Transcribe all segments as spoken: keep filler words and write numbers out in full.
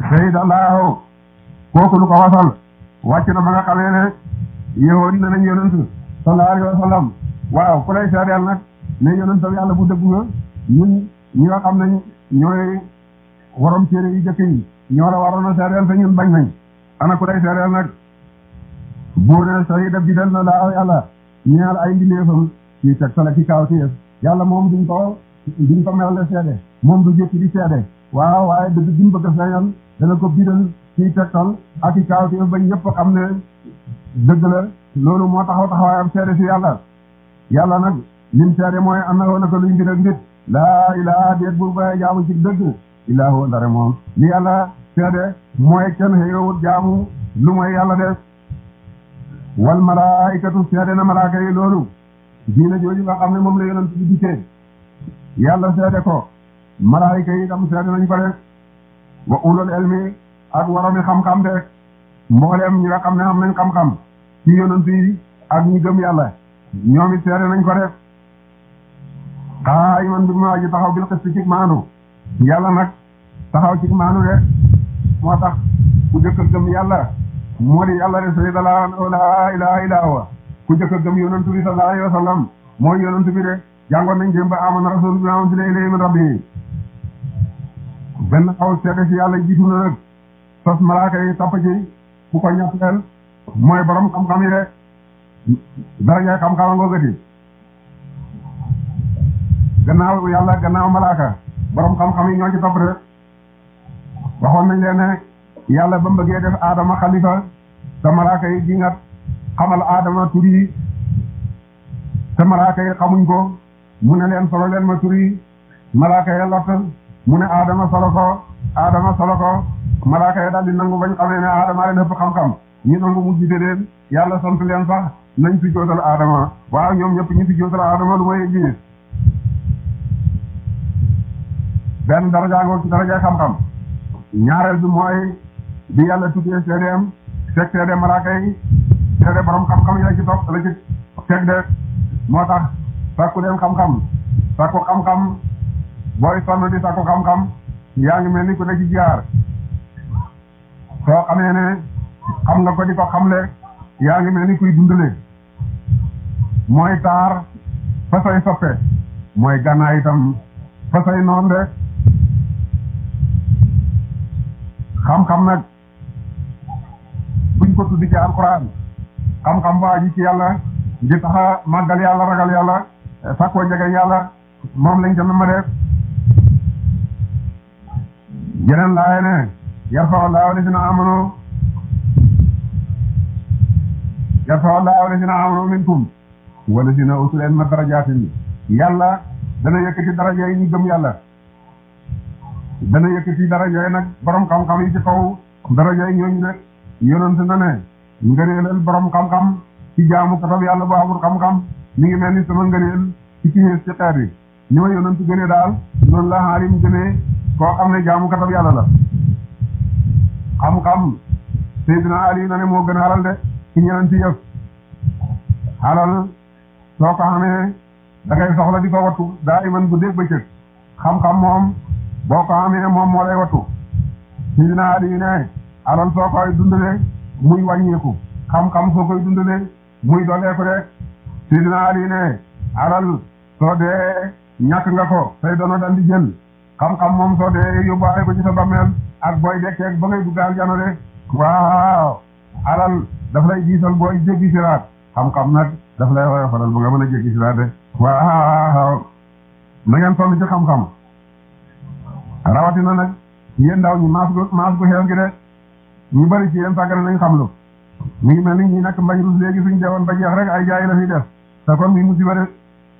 Seydallahu kooku lu ko wasal wàcc na ba nga xamee ne yow na nañ yonent sallallahu alayhi wa sallam waaw ku lay seedeel nag ne yonentam yàlla bu dëgg nga ñun ñi nga xam ne ñooy warom téere yi jëkk yi ñoo la waroon a seedeel te ñun bañ nañ ana ku lay seedeel nag buur ne sayida bidal na laa yàlla ñeel ay mbindeefam ci teg sala ci kaw téef yàlla moom duñ ko duñ ko melale seede moom du jëkk di seede waaw waaye dëgg duñ bëgg a feeñal dana ko bidal ci tegtal ak i kaw téef ba ñëpp xam ne dëgg la loolu moo taxaw taxawaayam seede si yàlla yàlla nag lim seede mooy am na woon na ko luy mbir ak nit laa ilaha déet buur ba jaamu ci dëgg illaa huwa ndare moom li yàlla seede mooy kenn xëyowut jaamu lu mooy yàlla def wal malaikatu seede na malaaka yi loolu diina jooju nga xam ne moom la yonent bi dikkee yàlla seede ko malaayika yi tam seede nañ ko de wa ulul ilmi ak waromi xam-xam de mbooleem ñi nga xam ne am nañ xam-xam ci yonent yi ak ñi gëm yàlla ñoom it seede nañ ko def xaa iman bi ma ji taxaw bil xis ci maanu yàlla nag taxaw ci maanu de moo tax ku jëkk a gëm yàlla moo di yàlla de sayida la ilaha illa huwa ku jëkk a gëm yonent bi sallallahu alayhi wa sallam mooy yonent bi de jàngoon nañ démb ba amana rasul bi am si lay lay min rabbi benn xaw seede si yàlla jiitu na nag sos malaaka yi topp ci ku ko ñetteel mooy borom xam-xam yi de daraja xam-xam ngoo gëti gannaaw yàlla gannaaw malaaka borom xam-xam yi ñoo ci topp de waxoon nañ leen ne yàlla ba mu bëggee def aadama xalifa te malaaka yi di nga xamal aadama tur yi te malaaka yi xamuñ ko mu ne leen solo leen ma tur yi malaaka yi lott mu ne aadama solo ko aadama solo ko malaaka yi daal di nangu bañ xamee ne aadama leen ëpp xam-xam ñu nangu mu jiite leen yàlla sant leen sax nañ fi jootal aadama waaw ñoom ñëpp ñu fi jootal aadama lu mooy iblis benn daraja ngoo ci daraja xam-xam ñaareel bi mooy bi yàlla tuddee seedeem teg seede malaaka yi seede borom xam-xam yi la ci topp la ci teg de moo tax sàkku leen xam-xam sàkku xam-xam booy sonn di sàkku xam-xam yaa ngi mel ni ku ne ci jaar soo xamee ne xam nga ko di ko xamle yaa ngi mel ni kuy dundale mooy taar fa say soppe mooy gànnaay itam fa say noon de xam-xam nag buñ ko tuddi ci alquran xam-xam ba ji ci yàlla di taxa màggal yàlla ragal yàlla sàkkoo njege yàlla moom lañ jënd ma def yeneen laaye ne yarfa'u llaahu llaziina aamanu yarfa'u llaahu llaziina aamanu minkum wa llaziina uutul ilma darajaatin yàlla dana yëkkati daraja yi ñu gëm yàlla dana yëkkati daraja yi nag borom xam-xam yi ci kaw daraja yi ñooñu nag yonent na ne ngëneelal borom xam-xam ci jaamu katab yàlla bu amul xam-xam mi ngi mel ni sama ngëneel ci ci ci xeet yi ni ma yonent gënee daal noonu la xaalim gënee koo xam ne jaamu katab yàlla la xam-xam Seydina Ali na ne moo gën alal de ci ñeneen ci yëf alal soo ko xamee da ngay soxla di ko wattu daa iman guddeeg bëccëg xam-xam moom boo ko xamee moom moo lay wattu Seydina Ali ne alal soo koy dundale muy wàññeeku xam-xam soo koy dundale muy dooleeku de Seydina Ali ne alal soo dee ñàkk nga ko say doona dal di jël xam-xam moom soo dee yóbbaale ko ci sa bammeel ak booy dekkeeg ba ngay dugg aljana de waaw alal daf lay diisal booy jéggi siraat xam-xam nag daf lay woyofalal ba nga mën a jéggi siraat de waaw na ngeen sonn ci xam-xam rawatina nag yéen ndaw ñi maas gu maas gu xew gi de ñu bari ci yéen sàggane nañ xam lu mi ngi mel ni ñi nekk mbañ rus léegi suñ deewoon ba jeex rek ay jaay la fi def te kon mi musiba de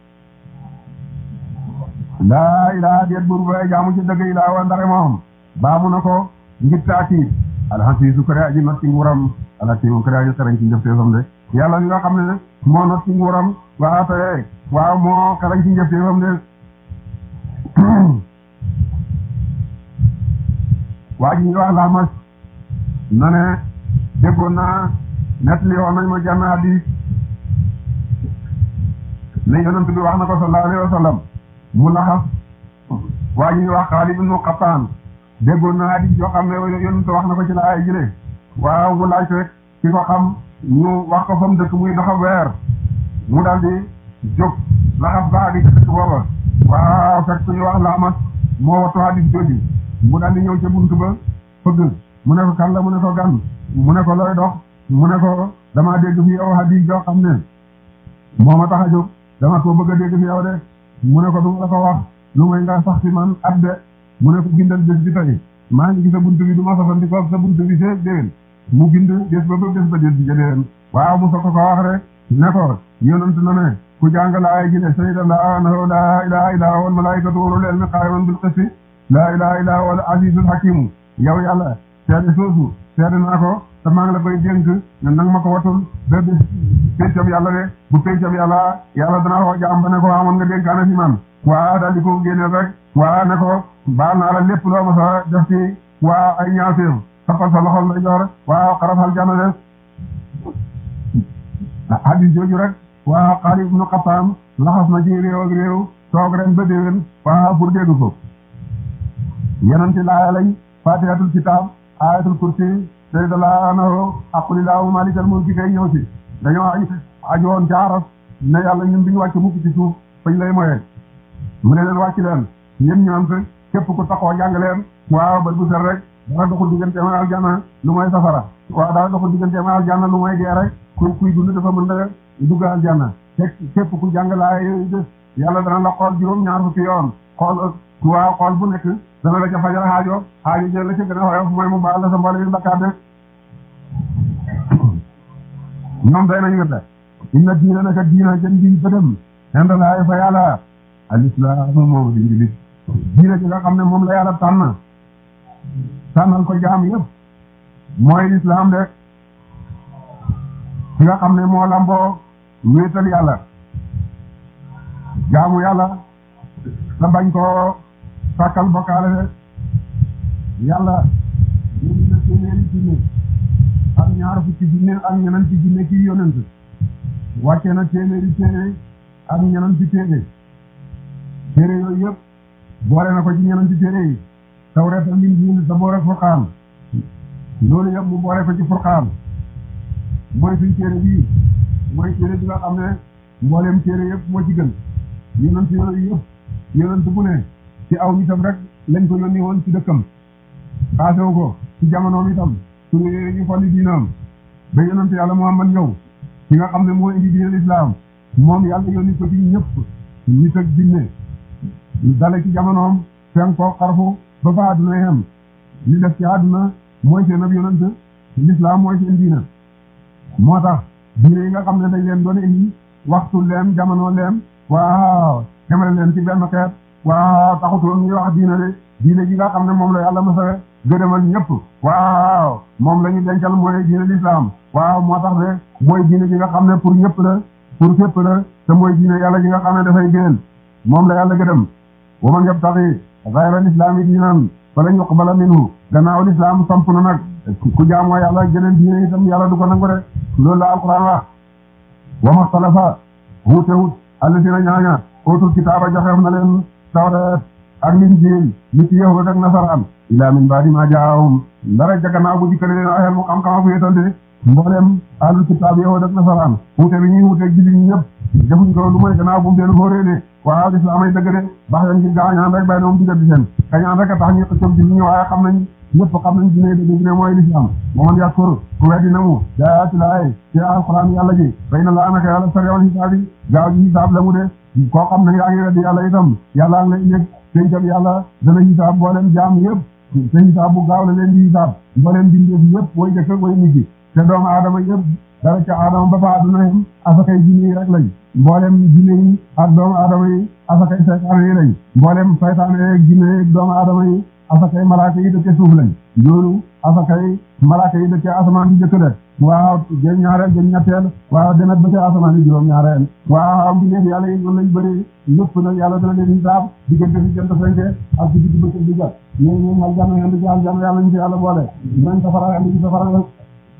laa ilaa déet buur ba jaamu ci dëgg ilaa wa ndare moom baamu na ko ngir taatiit alxasiisu kare aji not ci nguuram alxasiisu kare aji xarañ ci njëfteefam de yàlla li nga xam ne moo not ci nguuram waa te waaw moo xarañ ci njëfteefam de waa ji ñu wax laamas na ne déggoon naa net li woon nañ ma jànn hadiis ne yonent bi wax na ko sallallahu alayhi wa sallam mu laxas waa ji ñu wax Xaalid ibnu Xattaan déggoon na hadis yoo xam ne yonent wax na ko ci la ay jëlee waaw mu laaj rek ki ko xam ñu wax ko fa mu dëkk muy doxa weer mu daal di jóg laxas ba hadis dëkk booba waaw fekk ku ñu wax laamas moo wattu hadis jooju mu daal di ñëw ca buntu ba fëgg mu ne ko kan la mu ne ko gan mu ne ko looy dox mu ne ko damaa dégg fi yow hadis yoo xam ne moo ma tax a jóg dama ko bëgg a dégg fi yow de mu ne ko du ma la ko wax lu may nga sax ci man at de mu ne ko bindal bés bi tey maa ngi gis sa buntu bi du ma safandi ko sa buntu bi see déwén mu bind bés ba ba bés ba bés bi ja déwén waaw mu soog ko ko wax rek ne ko yonent na ne ku jàng la ay ji ne shahida annahu laa ilaaha illaa huwa wal malaa'ikatu wa ulul ilmi qaa'iman bil qisti laa ilaaha illaa huwa al aziizul hakiim yow yàlla seede soosu seede naa ko te maa ngi la koy dénk ne nang ma ko watul ba bés péncam yàlla de bu péncam yàlla yàlla danaa wax jaam ba ne ko amoon nga dénkaane fi man waa daal di ko génneel rek waa ne ko baal naa la lépp loo ma sa def ci waa ay ñaawteef sappal sa loxol nday joor waa xaraf aljanna de hadis jooju rek waa Xaalid ibnu Xattaam laxas na ci réew ak réew toog ren ba déwén waa pour dégg ko yenanti laaya lañ fatihatul kitab ayatul kursi sayyidallahu anhu aqulillahu malikal mulki kay ñëw ci dañoo aj ajoon jaaras ne yàlla ñun duñu wàcc mukk ci suuf fañ lay moyee mu ne leen wàcc leen yéen ñu am képp ku taxoo jàng leen waaw ba bu set rek dara doxul diggante ma aljanna lu mooy safara waaw dara doxul diggante ma aljanna lu mooy dee rek ku kuy dund dafa mën a dugg aljanna te képp ku jàng laay yàlla dana la xool juróom ñaar fukki yoon xool waaw xool bu nekk dana la ca fajal xaajo xaajo jël la ca gën a xoyof mooy mu baal la sa mboole yi bakkaat de ñoom day nañu wette inna diina naka diina jën gi bëdëm indalaay fa yàlla al islam moom di ngi diina ji nga xam ne moom la yàlla tànn tànnal ko jaam yëpp mooy islam de ki nga xam ne moo lamboo wéetal yàlla jaamu yàlla la bañ koo sàkkal bokkaale de yàlla yéen na téeméeri junne ak ñaar fukki junne ak ñeneen ci junne ci yonent wàcce na téeméeri téere ak ñeneen ci téere téere yooyu yëpp boole na ko ci ñeneen ci téere yi Tawreet ak Injiil Saboor ak Furqaan loolu yëpp mu boole ko ci Furqaan mooy suñ téere bii mooy téere bi nga xam ne mbooleem téere yëpp moo ci gën yonent yooyu yëpp yonent bu ne ci aw nitam rek lañ ko yónni woon ci dëkkam xaasewu ko ci jamonoom itam su ñu folli diinam ba yonent yàlla Muhammad ñëw ci nga xam ne moo indi diinal islam moom yàlla yónni ko ci ñëpp nit ak jinne dale ci jamonoom fen ko xarfu ba fa àdduna yem li def ci àdduna mooy seen ab yonent l'islam mooy seen diina moo tax diine yi nga xam ne dañ leen doon indi waxtu leen jamono leen waaw xemale leen ci benn xeet waaw taxutoon ñuy wax diine de diine ji nga xam ne moom la yàlla masa gërëmal ñëpp waaw moom la ñu dencal mooy diine l'islam waaw moo tax de mooy diine ji nga xam ne pour ñëpp la pour fépp la te mooy diine yàlla ji nga xam ne dafay gën moom la yàlla gërëm wa man yabtaxi ghayra al-islami diinan falan yuqbala minhu gannaaw l'islam samp na nag ku jaamoo yàlla geneen diine itam yàlla du ko nangu de loolu la alquran wax wa maxtalafa wuute wut alladina ñaaña utul kitaaba joxeef na leen tawreet ak linjiil li ci yahuud ak nasaraan ila min baadi ma jaahum ndara jagannaaw bu dikkale leen ayel mu xam-xama bu yetal de mboolem ahlul kitaab yahuud ak nasaraan wuute bi ñuy wuuteeg jullit ñi ñëpp defuñ ko lu mooy gannaaw bu mu leen foo réene waaw lislaam ay dëgg de bax leen ci gaañaan rek bay na moom digal di seen kañaan rek a tax ñu xëccëg jullit ñi waaye xam nañ ñëpp xam nañ dine dëgg ne mooy lislaam mooman yàkkur ku weddi na mu daati laay ci alquran yàlla ji bay na laa naka yàlla sariwal xisaab yi gaaw ji xisaab la mu de koo xam ne yaa ngi weddi yàlla itam yàlla ang lay yëg pencam yàlla dana xisaab mbooleem jaam yëpp te xisaab bu gaaw la leen di xisaab mbooleem bindeef yëpp way jëkk way mujj te doomu aadama yëpp dara ca aadama ba fa àdduna yem asakay jinne yi rek lañ mboolem jinne yi ak doomu aadama yi asakay saytaane yi lañ mboolem saytaane yeeg jinne yeeg doomu aadama yi asakay malaaka yi dëkkee suuf lañ loolu asakay malaaka yi dëkkee asamaan di jëkk de waaw jën ñaareel jën ñetteel waaw demet ba ca asamaan yi juróom ñaareel waaw mbindeef yàlla yi noonu lañ bëri lépp nag yàlla dana leen hisaab diggante fi jant fenke ak ci digg bëccëg di jot ñooñu ñoom aljanna yandi ci aljanna yàlla ñu ci yàlla boole nañ safara yandi ci safara rek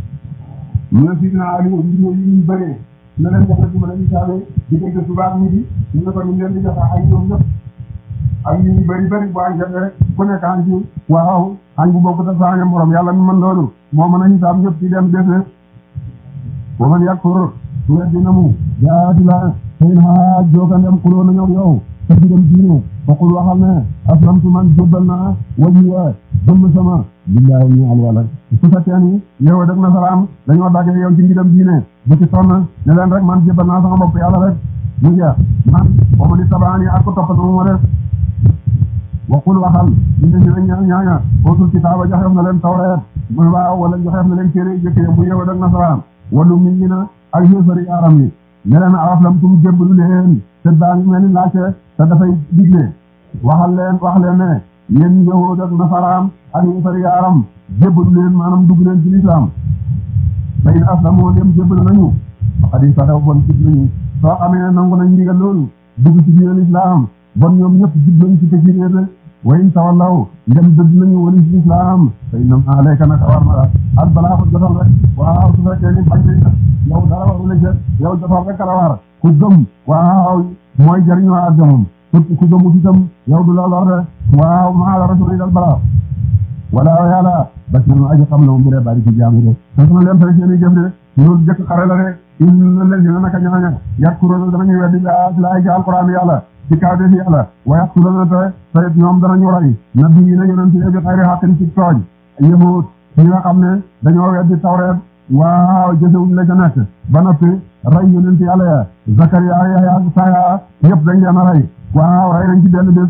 ñu ne Sidina Ali mbir yi ñu bëree na leen jox ci mën a hisaabe diggante suba ak midi ñu ne ko ñu leen di jox ay ñoom ñëpp ak ñu bëri bëri bu añ jotee ku nekk añ ci waaw añ bu bokk te saaña morom yàlla mi mën loolu moo mën a xisaab ñëpp ci dem des wa man yakfur su weddi na mu jaati la xëy na jookandem xuloo na ñoom yow te digam diine foqul waxal ne aslamtu man jébbal naa wajhiya jëmm sama billahi ñu al wala su fekkee ni yow dëgg nasaraam dañoo dagge yow ci ngidam diine bu ci sonn ne leen rek man jébbal naa sama bopp yàlla rek mu jeex man wa man ittabaani ak ko topp sama def waqul waxal inde ñu ñaa ñaaña ootul kitaaba joxeef na leen tawreet mu waaw wala joxeef na leen téere jëkk bu yow dëgg nasaraam walu min ñi na ak yéefari yaaram yi ne leen aslamtum jébbalu leen te daa ngi mel ni laajte te dafay digle waxal leen wax leen ne yéen yahuud ak nasaraam ak yéefari yaaram jébbalu leen maanaam dugg leen ci lislaam fa in aslamoo dem jébbalu nañu xadi sadaw bon jib nañu soo xamee ne nangu nañ ndigal loolu dugg ci biir lislaam bon ñoom ñëpp jib nañ ci te ci réer wa in tawallaw ndem dëgg nañu wali ci lislaam fa innama alayka naka war na la al balaa ko jotal rek waaw su fekkee ni bañ nañ yow dara waru la jël yow jotal rek la war ku gëm waaw mooy jëriñoo ak gëmam ku gëmut itam yow du la lor de waaw maa la rasuli dal balaa wala yàlla bas na aji xam la mu mbiree bari ci jaamu de te suna leen fay seen i jëf de loolu jëkk xare la de inna leen naka ñooña yakkuroona danañu weddi la laay ci alquran yàlla ci kaw def yàlla wa yaqtuluuna te te ñoom danañu rey nabi yi na yonent yi bi xayri xaqin ci tooñ yahud ñi nga xam ne dañoo weddi tawreet waaw jëfewuñ la ca nekk ba noppi rey yonent yàlla ya Zakariya Yahya ak Saya yëpp dañ leen a rey waaw rey nañ ci benn bés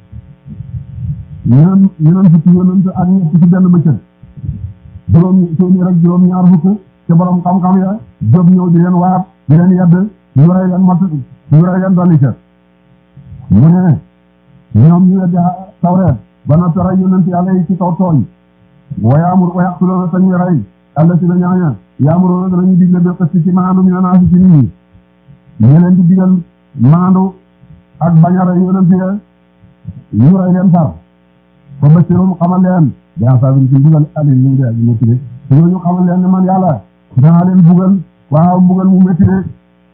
ñeneen ñeneen fukki yonent ak ñett ci benn bëccëg juróom téeméer ak juróom ñaar fukk te borom xam-xam ya jóg ñëw di leen waat di leen yedd ñu rey leen mot ñu rey leen dolli ca mu ne ñoom ñu weddi tawreet ba noppi rey yonent yàlla yi ci kaw tooñ wa yaamur wa yaqtuluuna te ñu rey alla si na ñaaña yaamuroona danañu digle bi xësti ci maandu mi naasi ci nit ñi ñu leen di digal maandu ak bañ a rey yonent ya ñu rey leen far fa basirum xamal leen daa sabin ci mbugal alin ñu ngi aji métti de ñooñu xamal leen ne man yàlla danaa leen bugal waaw mbugal mu métti de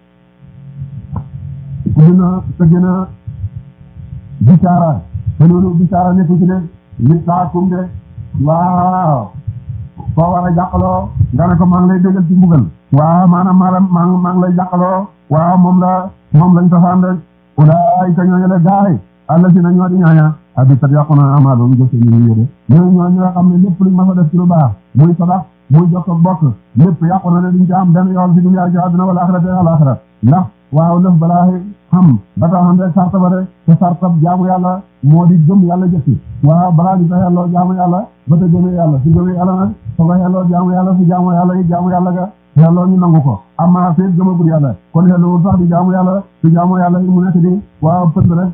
ku dina te gën a bisaara te loolu bisaara nekku ci de li saakum de waaw soo war a jàqaloo nga ne ko maa ngi lay déggal ci mbugal waaw maanaam maa maa maa ngi lay jàqaloo waaw moom la moom lañ safaan rek ulaayika ñooñu la gaay alla si na ñoo di ñaaña habitat yàqu na amaalum jëf ñu ñu yéde ñooñu ñoo ñi nga xam ne lépp luñ mas a def ci lu baax muy sadax muy jokk bokk lépp yàqu na ne duñ ci am benn yool si dunya ci àdduna wala axira te alaxira ndax waaw lëf balaa xam ba tax xam rek sarta ba de te sartab jaamu yàlla moo di gëm yàlla jëfti waaw balaa ñu ta xelloo jaamu yàlla ba te gëmee yàlla si gëmee yàlla nag soo ko xelloo jaamu yàlla si jaamu yàlla yi jaamu yàlla ga xelloo ñu nangu ko amma feet gëmagul yàlla kon xellowul sax di jaamu yàlla si jaamu yàlla yi mu nekk di waaw pënd rek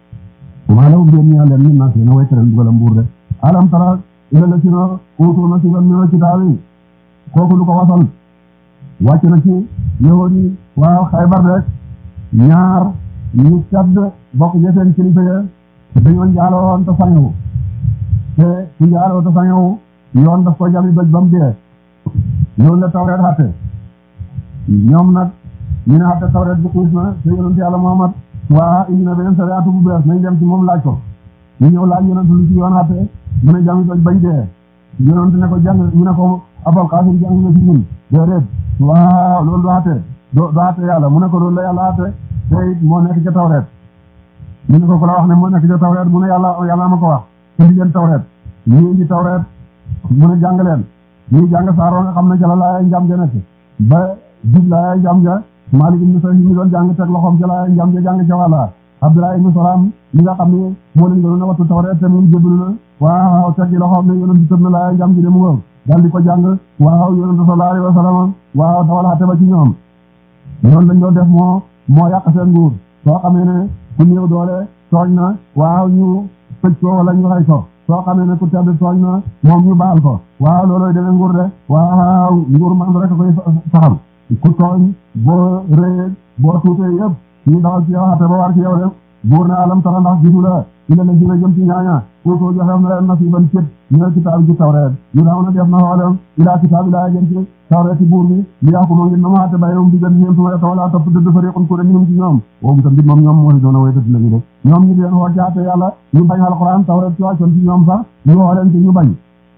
maa la ubbi ñu leen min naa si na way tere dugal mbuur de alam tara ila la si na uutu na si ban ñëw ci daaw yi kooku lu ko wasal wàcc na ci yow di waaw Xaybar rek ñaar ñu cadd bokk jëfeen kilifa ya dañoo njaaloo woon te sañewu te ku njaaloo te sañewu yoon daf ko jami bëj ba mu dee loolu la tawreet xatte ñoom nag ñu ne xatte tawreet bu xiis na te yonent yàlla Muhammad waa indi na beneen sariatu bu bees nañ dem ci moom laaj ko ñu ñëw laaj yonent lu ci yoon xatte mu ne jami bëj bañ dee yonent ne ko jàng ñu ne ko Abul Qaasim jàng na ci ñun déedéet waaw loolu du xatte do do xatte yàlla mu ne ko loolu la yàlla xatte te it moo nekk ca tawreet ñu ne ko ku la wax ne moo nekk ca tawreet mu ne yàlla yàlla ma ko wax indi leen tawreet ñu indi tawreet mu ne jàng leen ñuy jàng saaroo nga xam ne ca la laay njàm ja nekk ba jub laay njàm ja Maalik ibn Sa'id mi doon jàng teg loxoom ca laay njàm ja jàng ca wàlla Abdullah ibn Salaam mi nga xam ne moo leen gënoon a wattu tawreet te moom jébbalu na waaw teggi loxoom ne yonent bi tëb na laay njàm ji de mu ngëw daal di ko jàng waaw yonent sallallahu alayhi wa sallam waaw dawal xate ba ci ñoom noonu lañ doon def moo moo yàq seen nguur soo xamee ne ku néew doole tooñ na waaw ñu tëj ko wala ñu rey ko soo xamee ne ku tedd tooñ na moom ñu baal ko waaw looloy demee nguur de waaw nguur man rek koy saxal ku tooñ boo rëyee boo tuutee yëpp ñu dawal ci yow xate ba war ci yow de buur na alam tara ndax gisu la ila la jina jëm ci ñaaña kooko joxeef na leen nasiban cët ñëw kitaab ci tawreet yu daaw na def na xoolem ila kitaab ila jëm ci tawreet ci buur bi li yaa ko moo ngi na ma xatte bàyyum digal ñeen suma eta wala topp dëdd fariqun ku ne minum ci ñoom woobu tam dit moom ñoom moo doon a way dëdd la ñu def ñoom ñu leen xool jaate yàlla ñu bañ alquran tawreet ci wàccoon ci ñoom sax ñu xooleen ci ñu bañ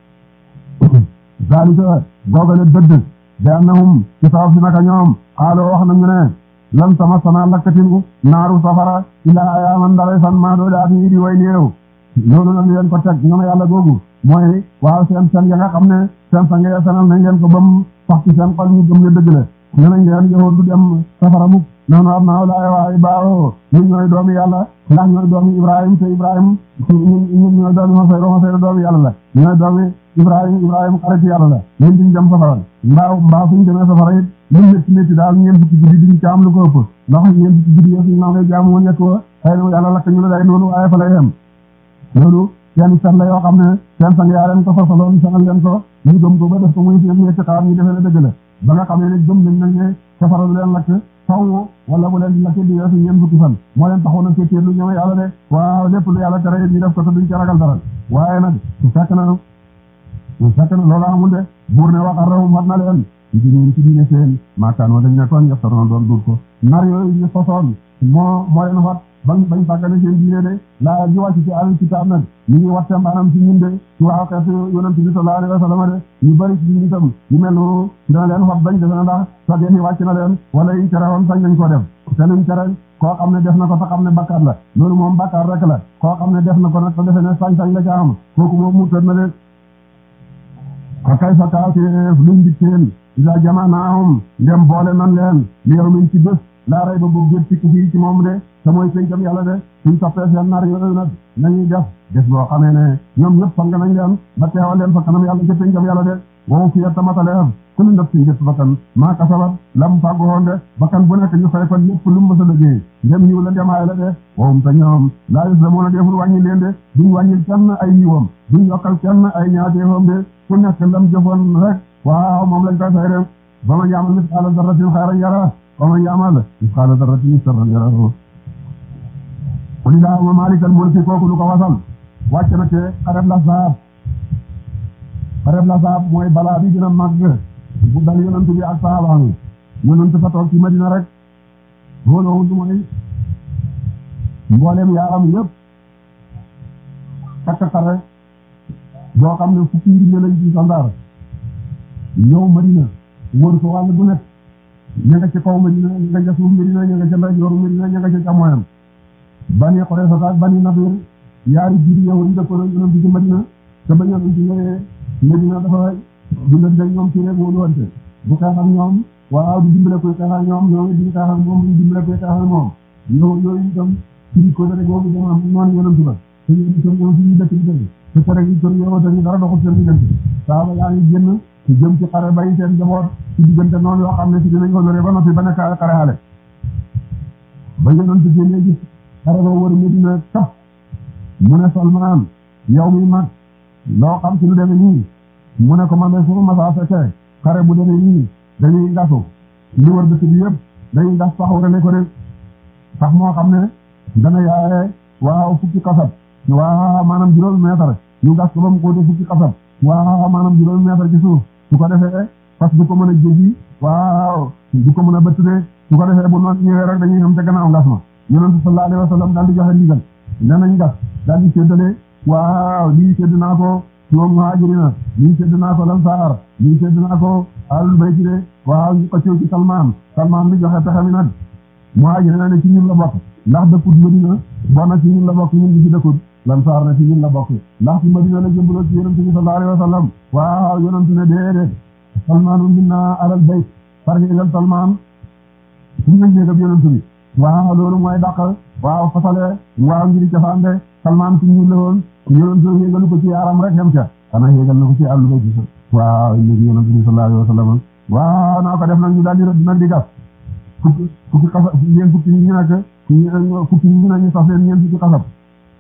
zalika googale dëdd de annahum ci sabab si naka ñoom xaaloo wax nañu ne lan tamassana lakkatin naaru safara ilaa ayaaman ndare fan maa doole at yi di way néew loolu nag leen ko teg ñoom yàlla googu mooy waaw seen seen ya nga xam ne seen sang ya sanal nañ leen ko ba mu sax ci seen xol ñu gëm ne dëgg la ne nañ leen yow du dem safara mukk noonu am naa walaay waay baawo ñun ñooy doomi yàlla ndax ñooy doomi Ibrahim te Ibrahim ñun ñun ñooy doomi Masayro Masayro doomi yàlla la ñooy doomi Ibrahim Ibrahim xarit yàlla la ñun duñ dem safara mbaa mbaa suñ demee safara it lu métti métti daal ñeent fukki guddi duñ ci am lu ko ëpp ndax ñeent fukki guddi yo suñ nangay jaamu woon yekk wa xëy na yàlla lakk ñu la day noonu waaye fa lay yem loolu seen seen la yoo xam ne seen sang yaa leen ko fasaloon sanal leen ko ñu gëm ko ba def ko muy seen ñetti xaar ñu defee ne dëgg la ba nga xam ne ne gëm nañ nañ ne safara du leen lakk faw wala bu leen di lakk di weesu ñeent fukki fan moo leen taxoon a téetéer lu ñëw yàlla de waaw lépp lu yàlla tere ñu def ko te duñ ci ragal dara waaye nag su fekk na su fekk na loolu amul de buur ne waxar rawu mat na leen diñu ci diine seen maakaan dañ nekkoon yeftaroon doon duut ko nar yooyu ñu sosoon moo moo leen fat bañ bañ sàggane seen diine de laa ji wàcc ci àll kitaab nag ñu ngi watte maanaam ci ñun de ci waa xeetu yonent bi sallallahu alayhi wa sallam de ñu bëri ci ñun itam ñu mel noonu dina leen fat bañ defe na ndax sageen yi wàcc na leen wala yi tere woon sañ nañ ko def te nañ tere koo xam ne def na ko te xam ne bakkaar la loolu moom bakkaar rek la koo xam ne def na ko nag te defe ne sañ-sañ la ca am kooku moom mu tër na de ko kay fa kaawteef luñ dikkeen isa jamaanaahum ndem boole nan leen li yow min ci bés laa ray ba boobu gét sikk fii ci moom de te mooy sëñkam yàlla de suñ toppee seen nar yooyu nag nañuy def des boo xamee ne ñoom ñëpp sang nañ leen ba teewal leen fa kanam yàlla ca sëñkam yàlla de wow fiya tamataleef kullu nafsin jëpp bakkan maa kasabat lam fàggoon de bakkan bu nekk ñu fay ko lépp lu mu mës a liggéey ndem yiw la ndem aay la de wowum te ñoom laa yuslamuuna deful wàññi leen de duñ wàññil kenn ay yiwam duñ yokkal kenn ay ñaateefam de ku nekk lam jëfoon rek waaw moom lañ koy fay de ba ma yaamal misqaala darratin xayran yara wa man yaamal misqaala darratin sharran yara qul illaahumma maalikal mulki kooku lu ko wasal wàcc na te xareb la saab xareb la saab mooy balaa bi gën a màgg bu dal yonent bi ak sahaaba yi yonent fa toog ci Madina rek loolu mooy mboolem yaaram yëpp takk xare boo xam ne fukki nit lañ ci sandaar ñëw Madina wër ko wàll bu nekk ña nga ca kaw Madina ña nga ca suuf Madina ña nga ca ndeyjooru Madina ña nga ca càmmoñam Bani Qurayza ak Bani Nadir yaari jiir yow ñu dëkkoon ak yonent bi ci Madina te ba ñoom ci ñëwee Madina dafa dundante ak ñoom ci rek wóoluwante bu xeex ak ñoom waaw di dimbale koy xeex ak ñoom ñoom di xeex ak moom di dimbale koy xeex ak moom yow yooyu itam ci ko rek boobu dama am noonu yonent ba te ñu itam ñoom ci ñu dëkk bi dëkk te ko rek itam yow dañu dara doxul seen diggante saaba yaa ngi génn ci jëm ci xare bay seen njaboot ci diggante noonu yoo xam ne ci dinañ ko loree ba noppi ba nekk xare xale ba yonent bi génnee gis xare ba wër Medina kap mu ne Salmaan yow mi mag loo xam ci lu demee nii mu ne ko man de suma masaa fekkee xare bu demee nii dañuy ngasu li wër dëkk bi yëpp dañuy ngas sax warale ko de sax moo xam ne dana yaaye waaw fukki kasab waaw maanaam juróomi mètre ñu gas ko ba mu xóote fukki kasab waaw maanaam juróomi mètre ci suuf su ko defee parce que du ko mën a jéggi waaw du ko mën a bëtt de su ko defee bu noonu ñëwee rek dañuy xam te gannaaw ngas ma yonent sallallahu alayhi wa sallam daal di joxe ndigal nee nañ gas daal di séddale waaw lii sédd naa ko ñoom muhaajirina lii sédd naa ko lansaar lii sédd naa ko ahlul bayti de waaw ñu ko ci Salmaan Salmaan bi joxe pexe mi nag muhaajirina ne ci ñun la bokk ndax dëkkut Madina bon na ci ñun la bokk ñun gi ci dëkkut lansaar ne ci ñun la bokk ndax ci Madina la jëmbaloo ci yonent bi sallallahu alayhi wa sallam waaw yonent ne déedéet Salmaanu minna alal bayt parce que gal Salmaan suñu nañ néegab yonent bi waaw loolu mooy dàq waaw fasale waaw ngiri cafande Salmaan ci ñun la woon yonent bi yéegalu ko ci yaaram rek xem ca xanaa yéegal na ko ci àllu bay gis waaw léegi yonent bi sallallahu alayhi wa sallam waaw naa ko def nag ñu daal di rëdd nañ di gas fukki fukki xasab ñeen fukki ñu nekk fukki ñu nañu sax leen ñeen fukki xasab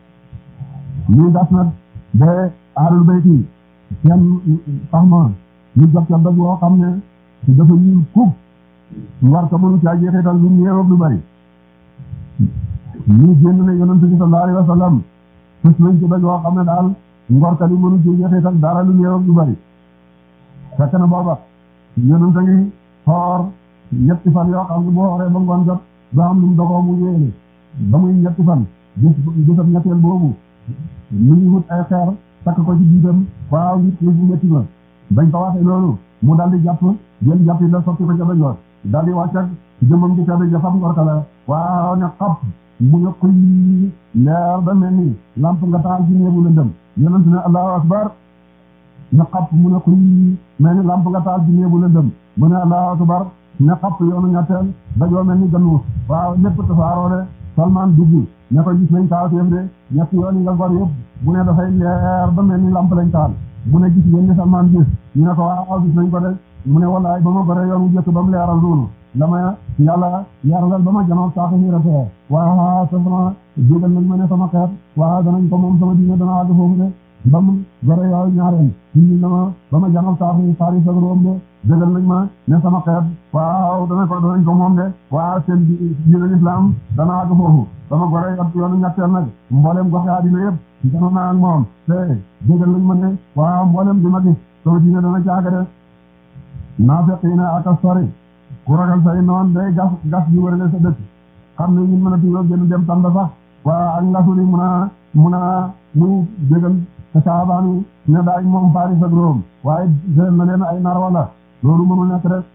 ñuy gas nag ba ahlul bayti seen sax ma ñu jot ca dëgg woo xam ne dafa ñuul kub war ko mënu caa jeexital lu néew ak lu bari ñu génn ne yonent bi sallallahu alayhi wa sallam fës nañ ci doj woo xam ne daal ngorkali mënu ci joxe tak dara lu néew lu bari fekk na booba yonent ngi xoor ñetti fan yoo xam ne boo xoree ba ngoon jot doo am lu mu dogoo mu yéene ba muy ñetti fan gis gisam ñetteel boobu mu ngi wut ay xeer takk ko ci biitam waaw nit ñi bu ñetti ba bañ ko waxee loolu mu daal di jàpp jël jàpp yi la sotti ko ca doj wa daal di wàcc ak jëmmam gi ca doj ja xam ngorkala waaw ne xap mu nga xuy leer ba mel ni lamp nga taal ci néegu lëndëm yonent ne allahu akbar ne xap mu ne xuy mel ni lamp nga taal ci néegu lëndëm mu ne allahu akbar ne xap yoonu ñetteel dajoo mel ni gannuus waaw lépp tasaaroo de Salman dugg ne ko gis nañ taal teef de ñetti yoon yi nga gor yëpp bu ne dafay leer ba mel ni lamp lañ taal bu ne gis ngeen ni Salman gis ñu ne ko waaw gis nañ ko de mu ne wallaay ba ma goree yoonu jëkk ba mu leeral noonu dama yàlla yaralal ba ma janoog saaxi ni rafet waaw sa sama jégal nañ ma ne sama xeet waaw danañ ko moom sama diine dana àgg foofu de ba mu gore yooyu ñaareel indi na ma ba ma janoog saaxi saari sa room de jégal nañ ma ne sama xeet waaw dana ko danañ ko moom de waaw seen diine islam dana àgg foofu ba ma gore yoonu ñetteel nag mboolem goxe àddina yëpp janoog naa ak moom te jégal nañ ma ne waaw mboolem di ma gis sama diine dana caaga de naafiqiina ak sori ku ragal say noon day gas gas bi wërale sa dëkk xam ne ñun mën a tuyo gën dem tànn sax waa ak ngasu li mun a mun a mu jégal te saabaani ne daaj moom Faris ak Room waaye jël na leen ay nar wala loolu mënul nekk rek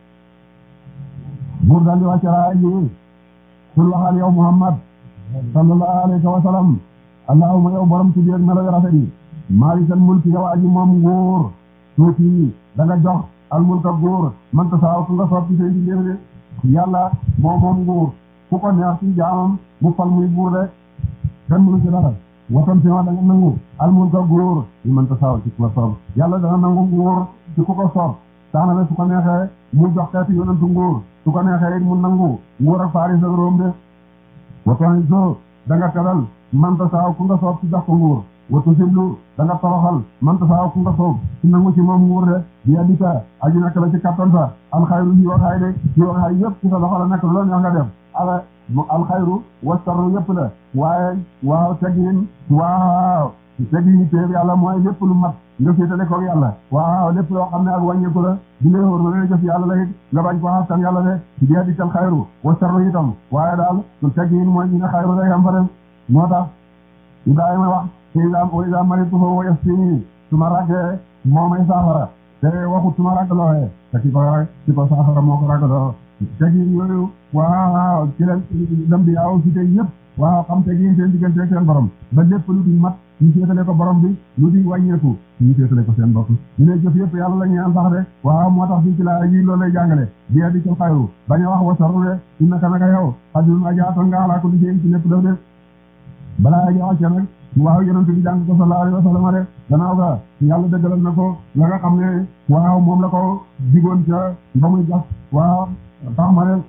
buur daal di wàcce raaya ji kul waxal yow Muhammad sallallahu alayhi wa sallam allahumma yow borom tuddi ak melo yu rafet yi maalikal mulki yow aji moom nguur tuuti da nga jox al mulka góor man ta saaw ku nga soob ci seen di léef yàlla moom moom nguur ku ko neex ci jaamam mu fal muy buur de kenn mënu ci dara watam si ma da nga nangu al mulka góor yi man ta saaw ci ku la soob yàlla dana nangu nguur ci ku ko soob taana ne su ko neexee mu jox xeeti yonentu nguur su ko neexee mu nangu nguur ak Faris ak Room de watan so da nga teral man ta saaw ku nga soob ci jox ko nguur watu sillu da nga toroxal man ta saaw ku nga soob ci nangu ci moom nguur de bi yadika aju nekk la ci kattan sa alxayru yi waxaay de yi waxaay yëpp ci sa loxo la nekk loolu ñoo nga def ala alxayru wastarru yëpp la waaye waaw teggin waaw teggin teeb yàlla mooy lépp lu mat nga féetale koog yàlla waaw lépp loo xam ne ak wàññeeku la di lay wóor na jëf yàlla la it nga bañ ko xaskan yàlla de bi yadika alxayru wastarru itam waaye daal teggin mooy ñi nga xayru day am fa dem moo tax Ibrahima wax te idaa wa idaa maritu fa huwa yashfiin su ma ràggee moo may saafara te waxut su ma ràggalooxee te ki ko ki ko saafara moo ko ràggaloo teggin yooyu waaw ci leen dem bi yaaw si tey yëpp waaw xam teggin seen diggante ak seen borom ba lépp lu di mat ñu féetale ko borom bi lu di wàññeeku ñu féetale ko seen bopp ñu ne jëf yëpp yàlla la ñuy am sax de waaw moo tax fii ci laa yi loolu lay jàngale bi di ci xayru bañ a wax wa sarru de innaka naka yow xadirun ajaatan nga ala kulli shay'in ci lépp def de balaa aji wàcce nag waaw yonent bi jàng ko sallallahu alayhi wa sallam de gannaaw ga yàlla dëggalal na ko la nga xam ne waaw moom la ko digoon ca ba muy gas waaw tax ma ne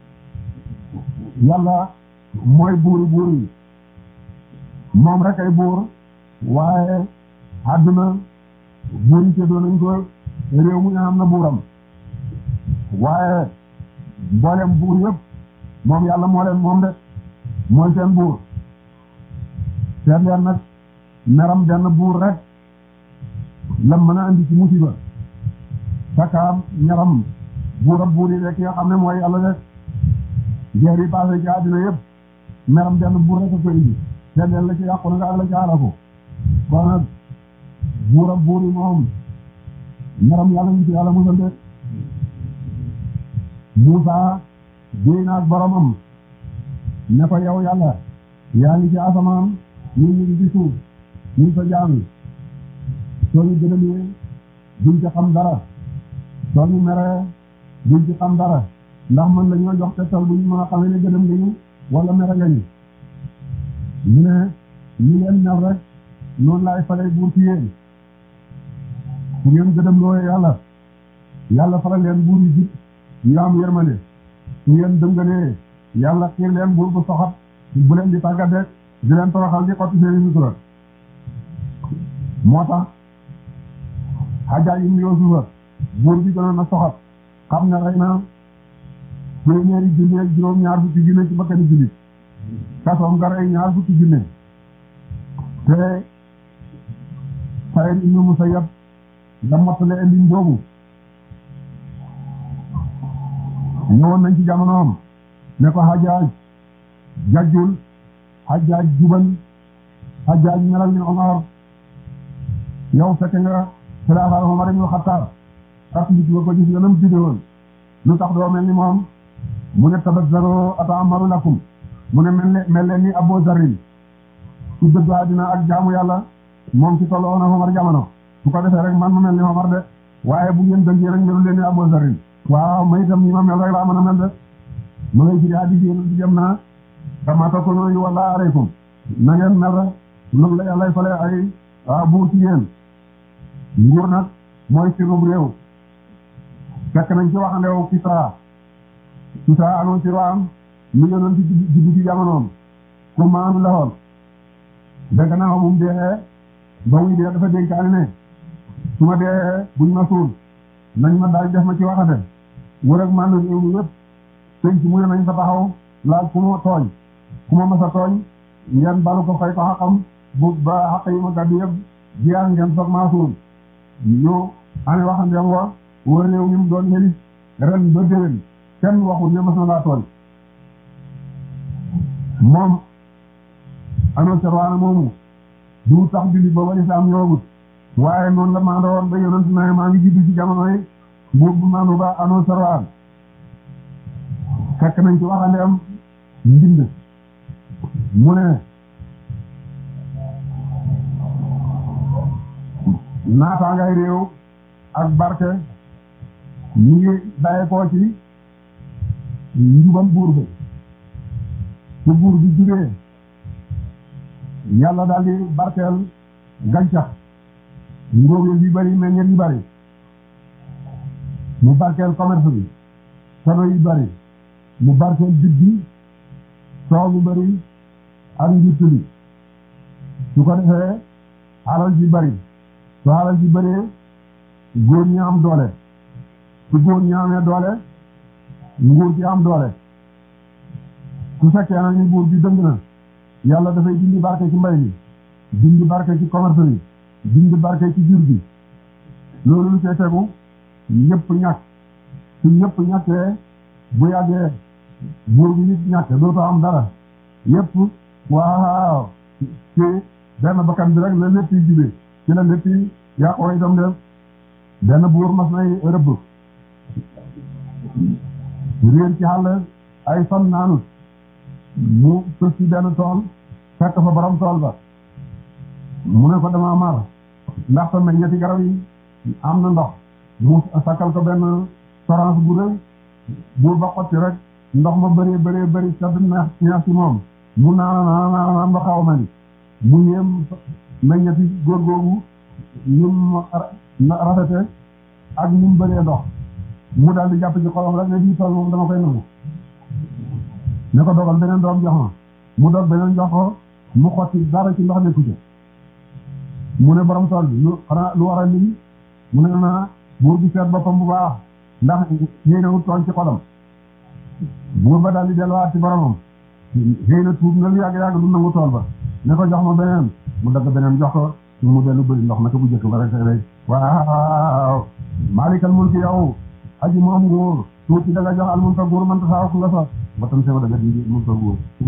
yàlla mooy buuru buur yi moom rek ay buur waaye àdduna buur yi séddoo nañ ko réew mu ñu am na buuram waaye mboolem buur yëpp moom yàlla moo leen moom de mooy seen buur seet leen nag meram benn buur rek lam mën a andi ci musiba sakaam ñaram buuram buur yi rek ki nga xam ne mooy yàlla rek jeer yi passé ci àddina yëpp meram benn buur rek a ko indi seet leen la ci yàqu na nga ak la ci alaku kon nag buuram buur yi moom meram yàlla ñu ci yàlla musal de Muusaa déy na ak boromam ne ko yow yàlla yaa ngi ci asamaan ñun ñu ngi ci suuf ñun sa jaam soo ñu gënamee duñ ci xam dara soo ñu meree duñ ci xam dara ndax mën la ñoo jox tegtal bu ñu mën a xamee ne gënam nga ñu wala mere nga ñu ñu ne ñu leen mer rek noonu laay falee buur ci yéen su ngeen gëdëm looyee yàlla yàlla faral leen buur yi jib ñu am yërmande su ngeen dëngalee yàlla xiir leen buur bu soxat bu leen di tàggat rek di leen toroxal di xotti seeni sutura moo tax Hajjaaj ibn Yuusufa buur bi gënoon na soxat xam ne rey na téeméeri junni ak juróom ñaar fukki junni ci bakkani jullit kasoom nga rey ñaar fukki junne te Saïd ibnu Musayyab nga mottale indi boobu ñëwoon nañ ci jamonoom ne ko Hajjaaj jajjul Hajjaaj jubal Hajjaaj melal ni Omar yow fekk nga xilaafa Omar ibnu Xattaab ak nit nga ko gis nga nam tudde woon lu tax doo mel ni moom mu ne tabazzaro ata'ammaru lakum mu ne mel mel leen ni Abu Zarrin su dëddu àddina ak jaamu yàlla moom ci tolloo na Omar jamono su ko defee rek man ma mel ni Omar de waaye bu ngeen dëngee rek melu leen ni Abu Zarrin waaw ma itam ni ma mel rek laa mën a mel de ma ngay firi hadiis yi di jëm naa kama takunu yuwalla alaykum na ngeen mel rek noonu la yàlla fale ay waaw buur ci yéen nguur nag mooy sirub réew fekk nañ ci waxandew Kisra Kisra amoon ci am mu yónnoon ci juddu ci jamonoom ku maandu la woon dégg naa ko bu mu dee ba muy dee dafa dénkaane ne su ma dee buñ ma suul nañ ma daal def ma ci waxande wër ak maandu réew mi yëpp sëñ ci mu ne nañ fa taxaw laaj ku ma tooñ ku ma mas a tooñ ngeen balu ko fay ko xaqam bu ba xaq yi ma gàddu yëpp jiyaar ngeen soog maa suul ñu amee waxandeem wa wër réew mi mu doon ñëli ren ba déwén kenn waxul ne mas na laa tooñ moom ano serwaana moomu du tax jullit booba lislaam ñëwagut waaye noonu la maandoo woon ba yonent na maa ngi juddu ci jamono yi buur bu maandu ba ano serwaan fekk nañ ci waxandeem mbind mu ne naataangay réew ak barke ñu ngi daye koo ci njubam buur ba su buur bi jugee yàlla daal di barkeel gàncax ngóob yi bari meññeet yi bari mu barkeel commerce bi sono yi bari mu barkeel bit bi soow bi bari ak njiit bi su ko defee alal ji bari su alal ji bëree góor ñi am doole su góor ñi amee doole nguur gi am doole su fekkee na ni buur bi dëng na yàlla dafay dindi barke ci mbay mi dindi barke ci commerce bi dindi barke ci jur gi loolu lu see tegu ñëpp ñàkk su ñëpp ñàkkee bu yàggee buur bi nit ñàkk dootoo am dara yëpp waaw ci benn bakkan bi rek la lépp yi jubee ci la lépp yi yàqoo itam def benn buur mas nay rëbb réer ci xàll ay fan naanut mu tës ci benn tool fekk fa borom tool ba mu ne ko dama mar ndax ta meññeeti garab yi am na ndox mu sakkal ko benn torrance bu rëy buur ba xotti rek ndox ma bëree bëree bëri sedd neex neex ci moom mu naana naana naana naan ba xaw ma ni mu yéem meññeeti góor googu ñum rafete ak ñum bëree ndox mu daal di jàpp ci xolam rek ne bii tool moom dama koy nangu ne ko dogal beneen doom jox ma mu dog beneen jox ko mu xotti dara ci ndox nekku ci mu ne borom tool bi lu xanaa lu war a lii mu ne naa buur bi seet boppam bu baax ndax xëy na wut tooñ ci xolam buur ba daal di delluwaat ci boromam xëy na tuub na lu yàgg-yàgg du nangu tool ba ne ko jox ma beneen mu dagg beneen jox ko mu dellu bëri ndox naka bu jëkk ba rek rek waaw maalikal mulki yow aji moom nguur tuuti da nga jox al mun ta nguur man ta saaw ku nga fa ba tam sewa da nga di mun ta nguur